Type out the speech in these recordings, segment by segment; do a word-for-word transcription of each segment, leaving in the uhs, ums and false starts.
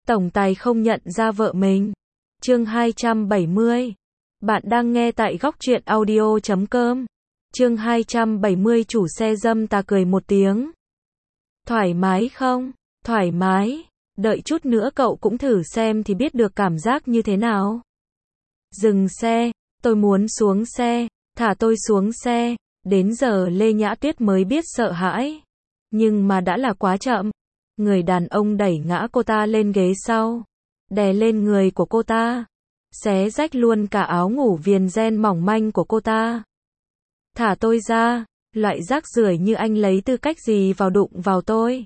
Tổng tài không nhận ra vợ mình. Chương hai trăm bảy mươi. Bạn đang nghe tại góc truyện audio chấm com. Chương hai trăm bảy mươi chủ xe dâm ta cười một tiếng. Thoải mái không? Thoải mái. Đợi chút nữa cậu cũng thử xem thì biết được cảm giác như thế nào. Dừng xe. Tôi muốn xuống xe. Thả tôi xuống xe. Đến giờ Lê Nhã Tuyết mới biết sợ hãi. Nhưng mà đã là quá chậm. Người đàn ông đẩy ngã cô ta lên ghế sau. Đè lên người của cô ta. Xé rách luôn cả áo ngủ viền ren mỏng manh của cô ta. Thả tôi ra. Loại rác rưởi như anh lấy tư cách gì vào đụng vào tôi?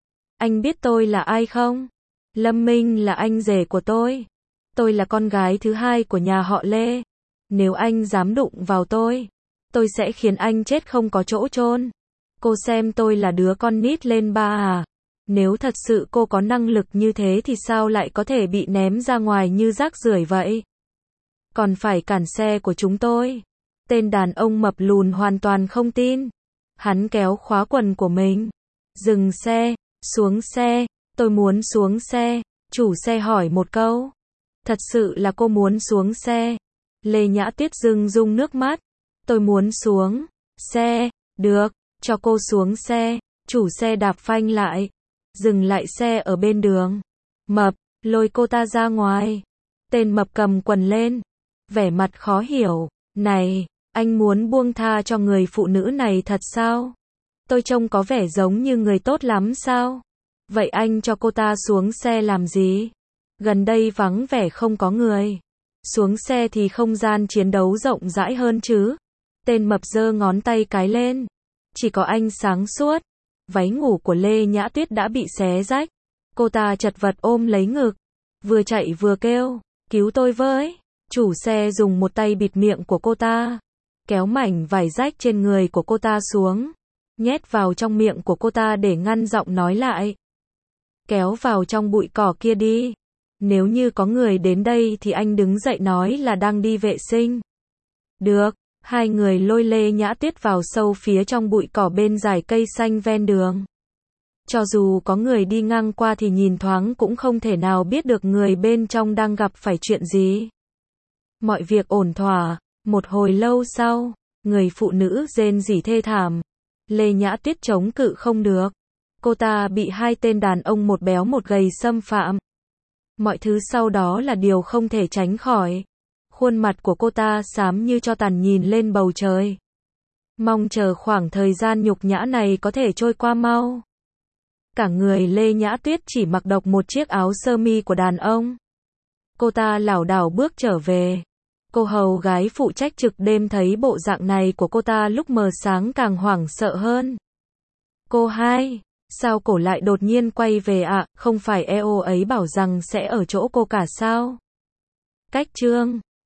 Anh biết tôi là ai không? Lâm Minh là anh rể của tôi. Tôi là con gái thứ hai của nhà họ Lê. Nếu anh dám đụng vào tôi, tôi sẽ khiến anh chết không có chỗ chôn. Cô xem tôi là đứa con nít lên ba à? Nếu thật sự cô có năng lực như thế thì sao lại có thể bị ném ra ngoài như rác rưởi vậy? Còn phải cản xe của chúng tôi. Tên đàn ông mập lùn hoàn toàn không tin. Hắn kéo khóa quần của mình. Dừng xe, xuống xe, tôi muốn xuống xe. Chủ xe hỏi một câu. Thật sự là cô muốn xuống xe? Lê Nhã Tuyết rưng rưng nước mắt. Tôi muốn xuống xe, được, cho cô xuống xe. Chủ xe đạp phanh lại. Dừng lại xe ở bên đường. Mập, lôi cô ta ra ngoài. Tên mập cầm quần lên. Vẻ mặt khó hiểu. Này, anh muốn buông tha cho người phụ nữ này thật sao? Tôi trông có vẻ giống như người tốt lắm sao? Vậy anh cho cô ta xuống xe làm gì? Gần đây vắng vẻ không có người. Xuống xe thì không gian chiến đấu rộng rãi hơn chứ. Tên mập giơ ngón tay cái lên. Chỉ có anh sáng suốt. Váy ngủ của Lê Nhã Tuyết đã bị xé rách. Cô ta chật vật ôm lấy ngực. Vừa chạy vừa kêu. Cứu tôi với. Chủ xe dùng một tay bịt miệng của cô ta. Kéo mảnh vải rách trên người của cô ta xuống. Nhét vào trong miệng của cô ta để ngăn giọng nói lại. Kéo vào trong bụi cỏ kia đi. Nếu như có người đến đây thì anh đứng dậy nói là đang đi vệ sinh. Được. Hai người lôi Lê Nhã Tuyết vào sâu phía trong bụi cỏ bên dải cây xanh ven đường. Cho dù có người đi ngang qua thì nhìn thoáng cũng không thể nào biết được người bên trong đang gặp phải chuyện gì. Mọi việc ổn thỏa. Một hồi lâu sau, người phụ nữ rên rỉ thê thảm. Lê Nhã Tuyết chống cự không được. Cô ta bị hai tên đàn ông một béo một gầy xâm phạm. Mọi thứ sau đó là điều không thể tránh khỏi. Khuôn mặt của cô ta xám như tro tàn nhìn lên bầu trời. Mong chờ khoảng thời gian nhục nhã này có thể trôi qua mau. Cả người Lê Nhã Tuyết chỉ mặc độc một chiếc áo sơ mi của đàn ông. Cô ta lảo đảo bước trở về. Cô hầu gái phụ trách trực đêm thấy bộ dạng này của cô ta lúc mờ sáng càng hoảng sợ hơn. Cô hai, sao cổ lại đột nhiên quay về ạ? À? Không phải e o ấy bảo rằng sẽ ở chỗ cô cả sao? Cách chương